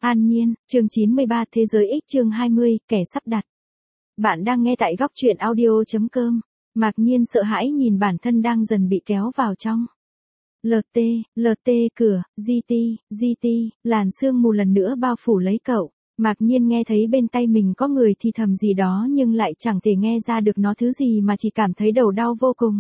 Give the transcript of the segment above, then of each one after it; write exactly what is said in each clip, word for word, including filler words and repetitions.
An Nhiên, chương chín mươi ba Thế giới X chương hai mươi, kẻ sắp đặt. Bạn đang nghe tại góc truyện audio chấm com. Mạc Nhiên sợ hãi nhìn bản thân đang dần bị kéo vào trong. lờ tê, lờ tê cửa, giê tê, giê tê, làn sương mù lần nữa bao phủ lấy cậu. Mạc Nhiên nghe thấy bên tay mình có người thì thầm gì đó nhưng lại chẳng thể nghe ra được nó thứ gì mà chỉ cảm thấy đầu đau vô cùng.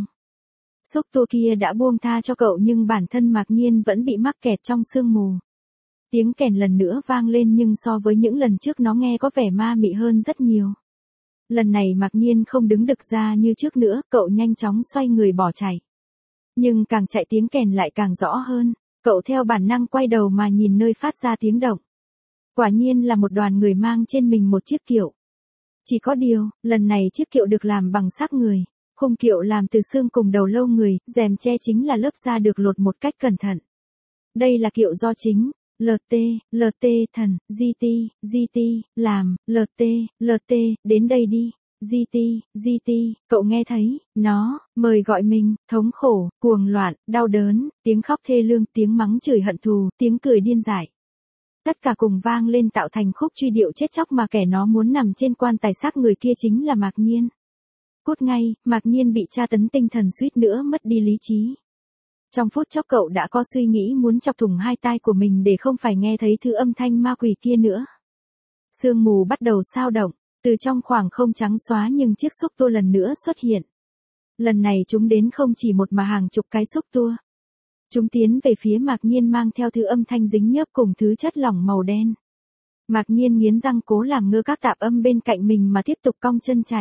Xúc tua kia đã buông tha cho cậu nhưng bản thân Mạc Nhiên vẫn bị mắc kẹt trong sương mù. Tiếng kèn lần nữa vang lên nhưng so với những lần trước nó nghe có vẻ ma mị hơn rất nhiều. Lần này Mạc Nhiên không đứng đực ra như trước nữa, cậu nhanh chóng xoay người bỏ chạy. Nhưng càng chạy tiếng kèn lại càng rõ hơn, cậu theo bản năng quay đầu mà nhìn nơi phát ra tiếng động. Quả nhiên là một đoàn người mang trên mình một chiếc kiệu. Chỉ có điều, lần này chiếc kiệu được làm bằng xác người, khung kiệu làm từ xương cùng đầu lâu người, rèm che chính là lớp da được lột một cách cẩn thận. Đây là kiệu do chính lờ tê, lờ tê thần, giê tê, giê tê, làm, lờ tê, lờ tê, đến đây đi, giê tê, giê tê, cậu nghe thấy, nó, mời gọi mình, thống khổ, cuồng loạn, đau đớn, tiếng khóc thê lương, tiếng mắng chửi hận thù, tiếng cười điên dại. Tất cả cùng vang lên tạo thành khúc truy điệu chết chóc mà kẻ nó muốn nằm trên quan tài xác người kia chính là Mạc Nhiên. Cút ngay, Mạc Nhiên bị tra tấn tinh thần suýt nữa mất đi lý trí. Trong phút chốc cậu đã có suy nghĩ muốn chọc thủng hai tai của mình để không phải nghe thấy thứ âm thanh ma quỷ kia nữa. Sương mù bắt đầu xao động, từ trong khoảng không trắng xóa nhưng chiếc xúc tua lần nữa xuất hiện. Lần này chúng đến không chỉ một mà hàng chục cái xúc tua. Chúng tiến về phía Mạc Nhiên mang theo thứ âm thanh dính nhớp cùng thứ chất lỏng màu đen. Mạc Nhiên nghiến răng cố làm ngơ các tạp âm bên cạnh mình mà tiếp tục cong chân chạy.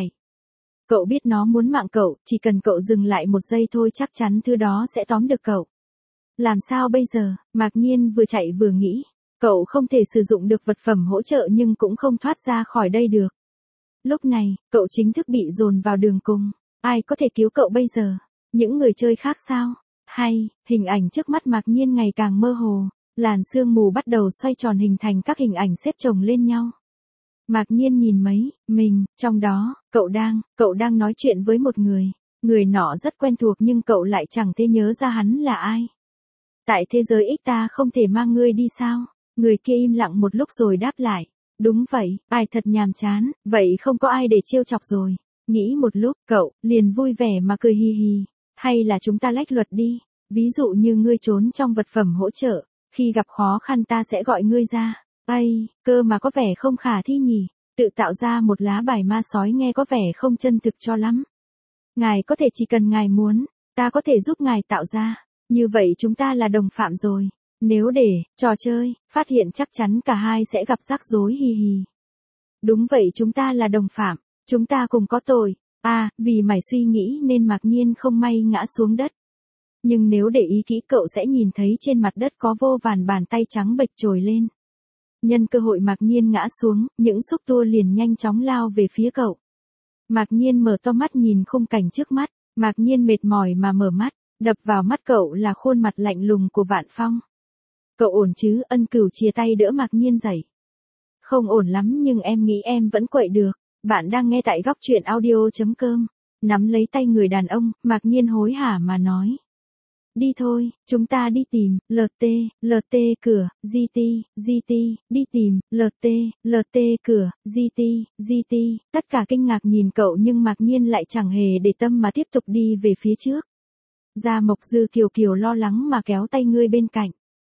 Cậu biết nó muốn mạng cậu, chỉ cần cậu dừng lại một giây thôi chắc chắn thứ đó sẽ tóm được cậu. Làm sao bây giờ, Mạc Nhiên vừa chạy vừa nghĩ. Cậu không thể sử dụng được vật phẩm hỗ trợ nhưng cũng không thoát ra khỏi đây được. Lúc này, cậu chính thức bị dồn vào đường cùng. Ai có thể cứu cậu bây giờ? Những người chơi khác sao? Hay, hình ảnh trước mắt Mạc Nhiên ngày càng mơ hồ. Làn sương mù bắt đầu xoay tròn hình thành các hình ảnh xếp chồng lên nhau. Mạc Nhiên nhìn mấy, mình, trong đó, cậu đang, cậu đang nói chuyện với một người. Người nọ rất quen thuộc nhưng cậu lại chẳng thể nhớ ra hắn là ai. Tại thế giới X ta không thể mang ngươi đi sao? Người kia im lặng một lúc rồi đáp lại. Đúng vậy, ai thật nhàm chán, vậy không có ai để trêu chọc rồi. Nghĩ một lúc, cậu, liền vui vẻ mà cười hi hi. Hay là chúng ta lách luật đi, ví dụ như ngươi trốn trong vật phẩm hỗ trợ, khi gặp khó khăn ta sẽ gọi ngươi ra. Ây, cơ mà có vẻ không khả thi nhỉ, tự tạo ra một lá bài ma sói nghe có vẻ không chân thực cho lắm. Ngài có thể chỉ cần ngài muốn, ta có thể giúp ngài tạo ra, như vậy chúng ta là đồng phạm rồi. Nếu để, trò chơi, phát hiện chắc chắn cả hai sẽ gặp rắc rối hi hi. Đúng vậy chúng ta là đồng phạm, chúng ta cùng có tội. À, vì mải suy nghĩ nên Mạc Nhiên không may ngã xuống đất. Nhưng nếu để ý kỹ cậu sẽ nhìn thấy trên mặt đất có vô vàn bàn tay trắng bệch trồi lên. Nhân cơ hội Mạc Nhiên ngã xuống, những xúc tua liền nhanh chóng lao về phía cậu. Mạc Nhiên mở to mắt nhìn khung cảnh trước mắt, Mạc Nhiên mệt mỏi mà mở mắt, đập vào mắt cậu là khuôn mặt lạnh lùng của Vạn Phong. Cậu ổn chứ? Ân Cửu chia tay đỡ Mạc Nhiên dậy. Không ổn lắm nhưng em nghĩ em vẫn quậy được. Bạn đang nghe tại góc truyện audio chấm com. Nắm lấy tay người đàn ông, Mạc Nhiên hối hả mà nói. Đi thôi, chúng ta đi tìm, lờ tê, lờ tê cửa, giê tê, giê tê, đi tìm, lờ tê, lờ tê cửa, giê tê, giê tê, tất cả kinh ngạc nhìn cậu nhưng Mạc Nhiên lại chẳng hề để tâm mà tiếp tục đi về phía trước. Gia Mộc Dư Kiều Kiều lo lắng mà kéo tay ngươi bên cạnh.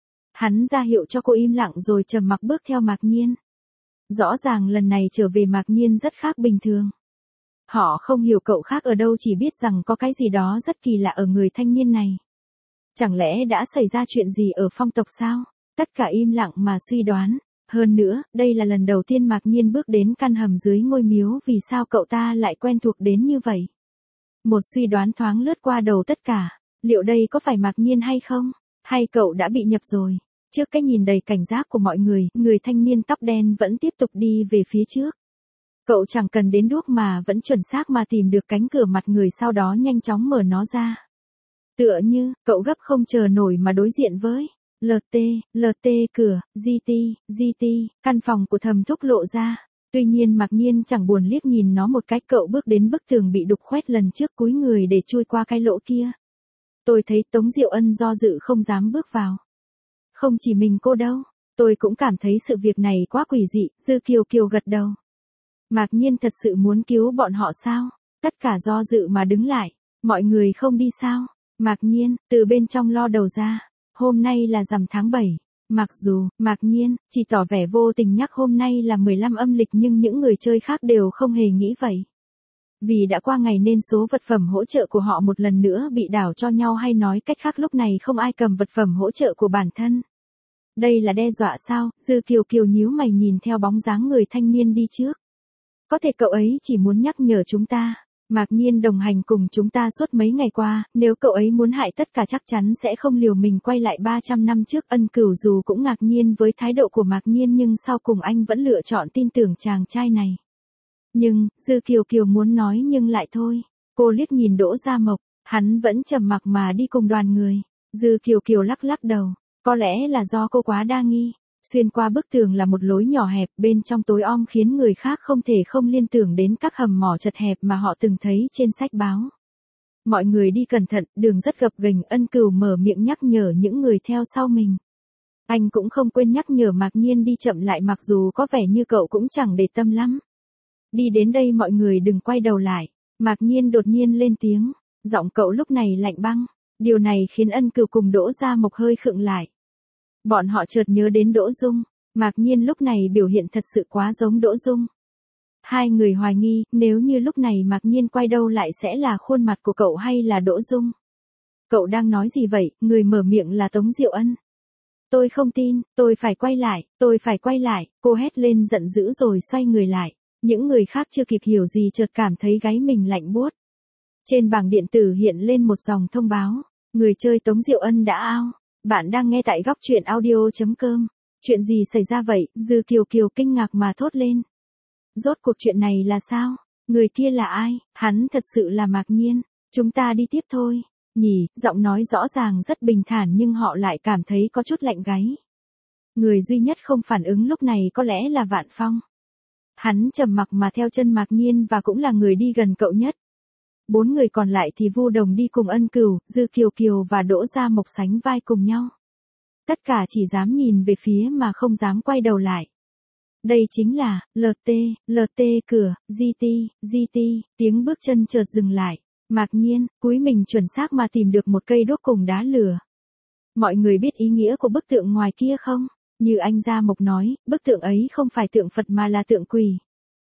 Hắn ra hiệu cho cô im lặng rồi trầm mặc bước theo Mạc Nhiên. Rõ ràng lần này trở về Mạc Nhiên rất khác bình thường. Họ không hiểu cậu khác ở đâu chỉ biết rằng có cái gì đó rất kỳ lạ ở người thanh niên này. Chẳng lẽ đã xảy ra chuyện gì ở phong tộc sao? Tất cả im lặng mà suy đoán. Hơn nữa, đây là lần đầu tiên Mạc Nhiên bước đến căn hầm dưới ngôi miếu vì sao cậu ta lại quen thuộc đến như vậy? Một suy đoán thoáng lướt qua đầu tất cả. Liệu đây có phải Mạc Nhiên hay không? Hay cậu đã bị nhập rồi? Trước cái nhìn đầy cảnh giác của mọi người, người thanh niên tóc đen vẫn tiếp tục đi về phía trước. Cậu chẳng cần đến đuốc mà vẫn chuẩn xác mà tìm được cánh cửa mặt người sau đó nhanh chóng mở nó ra. Tựa như, cậu gấp không chờ nổi mà đối diện với lờ tê, lờ tê cửa, giê tê, giê tê, căn phòng của Thẩm Thúc lộ ra. Tuy nhiên Mạc Nhiên chẳng buồn liếc nhìn nó một cái, cậu bước đến bức tường bị đục khoét lần trước cúi người để chui qua cái lỗ kia. Tôi thấy Tống Diệu Ân do dự không dám bước vào. Không chỉ mình cô đâu, Tôi cũng cảm thấy sự việc này quá quỷ dị, Dư Kiều Kiều gật đầu. Mạc Nhiên thật sự muốn cứu bọn họ sao? Tất cả do dự mà đứng lại. Mọi người không đi sao? Mạc Nhiên, từ bên trong lo đầu ra. Hôm nay là rằm tháng bảy. Mặc dù, Mạc Nhiên, chỉ tỏ vẻ vô tình nhắc hôm nay là mười lăm âm lịch nhưng những người chơi khác đều không hề nghĩ vậy. Vì đã qua ngày nên số vật phẩm hỗ trợ của họ một lần nữa bị đảo cho nhau, hay nói cách khác lúc này không ai cầm vật phẩm hỗ trợ của bản thân. Đây là đe dọa sao? Dư Kiều Kiều nhíu mày nhìn theo bóng dáng người thanh niên đi trước. Có thể cậu ấy chỉ muốn nhắc nhở chúng ta. Mạc Nhiên đồng hành cùng chúng ta suốt mấy ngày qua, nếu cậu ấy muốn hại tất cả chắc chắn sẽ không liều mình quay lại ba trăm năm trước. Ân Cửu dù cũng ngạc nhiên với thái độ của Mạc Nhiên nhưng sau cùng anh vẫn lựa chọn tin tưởng chàng trai này. Nhưng, Dư Kiều Kiều muốn nói nhưng lại thôi. Cô liếc nhìn Đỗ Gia Mộc, hắn vẫn trầm mặc mà đi cùng đoàn người. Dư Kiều Kiều lắc lắc đầu, có lẽ là do cô quá đa nghi. Xuyên qua bức tường là một lối nhỏ hẹp bên trong tối om khiến người khác không thể không liên tưởng đến các hầm mỏ chật hẹp mà họ từng thấy trên sách báo. Mọi người đi cẩn thận, đường rất gập ghềnh. Ân Cửu mở miệng nhắc nhở những người theo sau mình. Anh cũng không quên nhắc nhở Mạc Nhiên đi chậm lại mặc dù có vẻ như cậu cũng chẳng để tâm lắm. Đi đến đây mọi người đừng quay đầu lại. Mạc Nhiên đột nhiên lên tiếng, giọng cậu lúc này lạnh băng. Điều này khiến Ân Cửu cùng Đỗ Gia Mộc hơi khựng lại. Bọn họ chợt nhớ đến Đỗ Dung. Mạc Nhiên lúc này biểu hiện thật sự quá giống Đỗ Dung. Hai người hoài nghi, nếu như lúc này Mạc Nhiên quay đầu lại sẽ là khuôn mặt của cậu hay là Đỗ Dung. Cậu đang nói gì vậy? Người mở miệng là Tống Diệu Ân. Tôi không tin, tôi phải quay lại, tôi phải quay lại. Cô hét lên giận dữ rồi xoay người lại. Những người khác chưa kịp hiểu gì chợt cảm thấy gáy mình lạnh buốt. Trên bảng điện tử hiện lên một dòng thông báo. Người chơi Tống Diệu Ân đã out. Bạn đang nghe tại góc truyện audio chấm com. Chuyện gì xảy ra vậy? Dư Kiều Kiều kinh ngạc mà thốt lên. Rốt cuộc chuyện này là sao? Người kia là ai? Hắn thật sự là Mạc Nhiên. Chúng ta đi tiếp thôi. Nhỉ, giọng nói rõ ràng rất bình thản nhưng họ lại cảm thấy có chút lạnh gáy. Người duy nhất không phản ứng lúc này có lẽ là Vạn Phong. Hắn trầm mặc mà theo chân Mạc Nhiên và cũng là người đi gần cậu nhất. Bốn người còn lại thì Vu Đồng đi cùng Ân Cửu, Dư Kiều Kiều và Đỗ Gia Mộc sánh vai cùng nhau. Tất cả chỉ dám nhìn về phía mà không dám quay đầu lại. Đây chính là, lờ tê, lờ tê cửa, giê tê, giê tê, tiếng bước chân chợt dừng lại. Mạc Nhiên, cúi mình chuẩn xác mà tìm được một cây đuốc cùng đá lửa. Mọi người biết ý nghĩa của bức tượng ngoài kia không? Như anh Gia Mộc nói, bức tượng ấy không phải tượng Phật mà là tượng quỷ.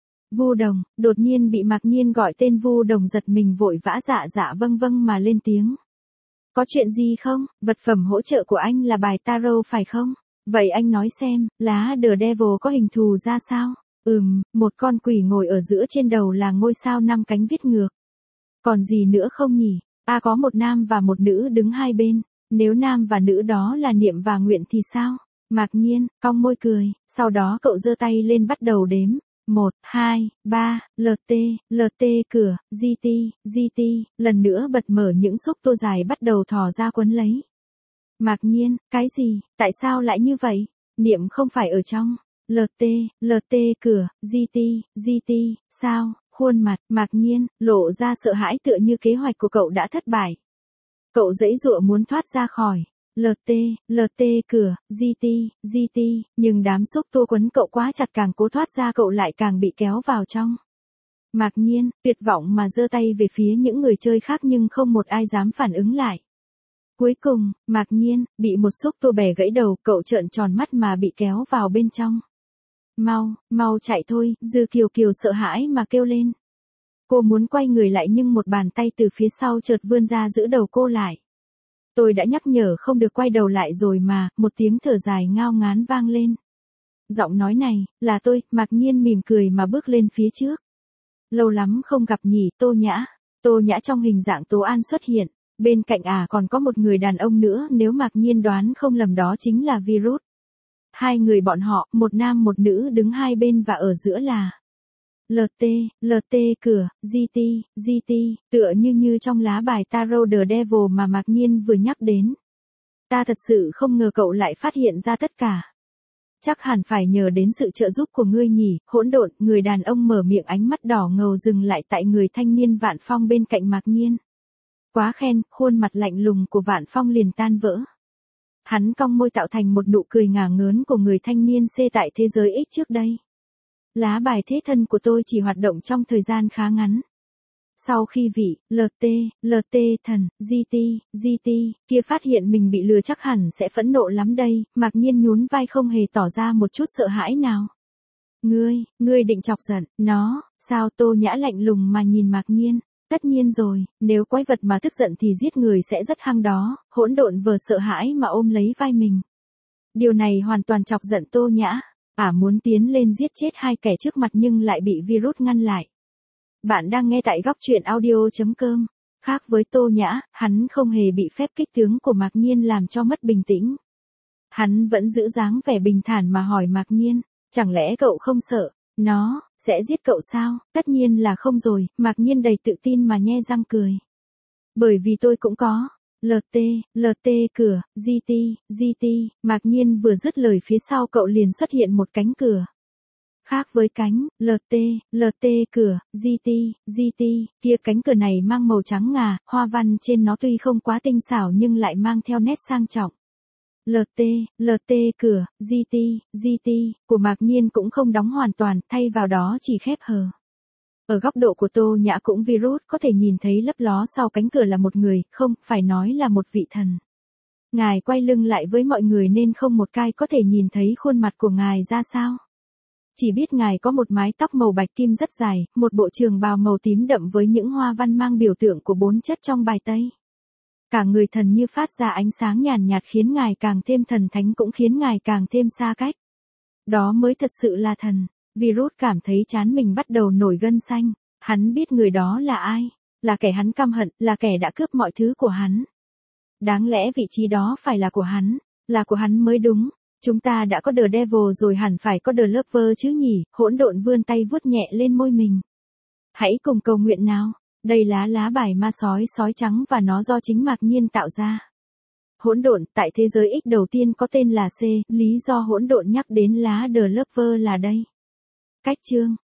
Vu Đồng, đột nhiên bị Mạc Nhiên gọi tên Vu Đồng giật mình vội vã dạ dạ vâng vâng mà lên tiếng. Có chuyện gì không? Vật phẩm hỗ trợ của anh là bài tarot phải không? Vậy anh nói xem, lá The Devil có hình thù ra sao? Ừm, một con quỷ ngồi ở giữa, trên đầu là ngôi sao năm cánh viết ngược. Còn gì nữa không nhỉ? À, có một nam và một nữ đứng hai bên. Nếu nam và nữ đó là Niệm và Nguyện thì sao? Mạc Nhiên, cong môi cười, sau đó cậu giơ tay lên bắt đầu đếm. một, hai, ba, lờ tê, lờ tê cửa, giê tê, giê tê, lần nữa bật mở những xúc tua dài bắt đầu thò ra quấn lấy. Mạc Nhiên, cái gì, tại sao lại như vậy? Niệm không phải ở trong. lờ tê, lờ tê cửa, giê tê, giê tê, sao? Khuôn mặt, Mạc Nhiên, lộ ra sợ hãi tựa như kế hoạch của cậu đã thất bại. Cậu giãy giụa muốn thoát ra khỏi. lờ tê, lờ tê cửa, giê tê, giê tê, nhưng đám xúc tua quấn cậu quá chặt, càng cố thoát ra cậu lại càng bị kéo vào trong. Mạc Nhiên, tuyệt vọng mà giơ tay về phía những người chơi khác nhưng không một ai dám phản ứng lại. Cuối cùng, Mạc Nhiên, bị một xúc tua bẻ gãy đầu, cậu trợn tròn mắt mà bị kéo vào bên trong. Mau, mau chạy thôi, Dư Kiều Kiều sợ hãi mà kêu lên. Cô muốn quay người lại nhưng một bàn tay từ phía sau chợt vươn ra giữ đầu cô lại. Tôi đã nhắc nhở không được quay đầu lại rồi mà, một tiếng thở dài ngao ngán vang lên. Giọng nói này, là tôi. Mạc Nhiên mỉm cười mà bước lên phía trước. Lâu lắm không gặp nhỉ, Tô Nhã. Tô Nhã trong hình dạng Tố An xuất hiện. Bên cạnh à còn có một người đàn ông nữa, nếu Mạc Nhiên đoán không lầm đó chính là Virus. Hai người bọn họ, một nam một nữ đứng hai bên và ở giữa là lờ tê, lờ tê cửa, giê tê, giê tê, tựa như như trong lá bài tarot The Devil mà Mạc Nhiên vừa nhắc đến. Ta thật sự không ngờ cậu lại phát hiện ra tất cả. Chắc hẳn phải nhờ đến sự trợ giúp của ngươi nhỉ, hỗn độn. Người đàn ông mở miệng, ánh mắt đỏ ngầu dừng lại tại người thanh niên Vạn Phong bên cạnh Mạc Nhiên. Quá khen, khuôn mặt lạnh lùng của Vạn Phong liền tan vỡ. Hắn cong môi tạo thành một nụ cười ngả ngớn của người thanh niên C tại thế giới X trước đây. Lá bài thế thân của tôi chỉ hoạt động trong thời gian khá ngắn. Sau khi vị, lờ tê, lờ tê thần, giê tê, giê tê, kia phát hiện mình bị lừa chắc hẳn sẽ phẫn nộ lắm đây, Mạc Nhiên nhún vai không hề tỏ ra một chút sợ hãi nào. Ngươi, ngươi định chọc giận, nó, sao Tô Nhã lạnh lùng mà nhìn Mạc Nhiên. Tất nhiên rồi, nếu quái vật mà tức giận thì giết người sẽ rất hăng đó, hỗn độn vừa sợ hãi mà ôm lấy vai mình. Điều này hoàn toàn chọc giận Tô Nhã, ả muốn tiến lên giết chết hai kẻ trước mặt nhưng lại bị virus ngăn lại. Bạn đang nghe tại góc truyện audio chấm com. Khác với Tô Nhã, hắn không hề bị phép kích tướng của Mạc Nhiên làm cho mất bình tĩnh. Hắn vẫn giữ dáng vẻ bình thản mà hỏi Mạc Nhiên, chẳng lẽ cậu không sợ, nó, sẽ giết cậu sao? Tất nhiên là không rồi, Mạc Nhiên đầy tự tin mà nhe răng cười. Bởi vì tôi cũng có. lờ tê, lờ tê cửa, giê tê, giê tê, Mạc Nhiên vừa dứt lời phía sau cậu liền xuất hiện một cánh cửa. Khác với cánh, lờ tê, lờ tê cửa, giê tê, giê tê, kia cánh cửa này mang màu trắng ngà, hoa văn trên nó tuy không quá tinh xảo nhưng lại mang theo nét sang trọng. lờ tê, lờ tê cửa, giê tê, giê tê, của Mạc Nhiên cũng không đóng hoàn toàn, thay vào đó chỉ khép hờ. Ở góc độ của Tô Nhã cũng virus có thể nhìn thấy lấp ló sau cánh cửa là một người, không, phải nói là một vị thần. Ngài quay lưng lại với mọi người nên không một ai có thể nhìn thấy khuôn mặt của ngài ra sao. Chỉ biết ngài có một mái tóc màu bạch kim rất dài, một bộ trường bào màu tím đậm với những hoa văn mang biểu tượng của bốn chất trong bài Tây. Cả người thần như phát ra ánh sáng nhàn nhạt khiến ngài càng thêm thần thánh cũng khiến ngài càng thêm xa cách. Đó mới thật sự là thần. Virus cảm thấy trán mình bắt đầu nổi gân xanh. Hắn biết người đó là ai. Là kẻ hắn căm hận, là kẻ đã cướp mọi thứ của hắn. Đáng lẽ vị trí đó phải là của hắn. Là của hắn mới đúng. Chúng ta đã có The Devil rồi hẳn phải có The Lover chứ nhỉ, hỗn độn vươn tay vuốt nhẹ lên môi mình. Hãy cùng cầu nguyện nào. Đây lá lá bài ma sói sói trắng và nó do chính Mạc Nhiên tạo ra. Hỗn độn, tại thế giới X đầu tiên có tên là C, lý do hỗn độn nhắc đến lá The Lover là đây. Cách chương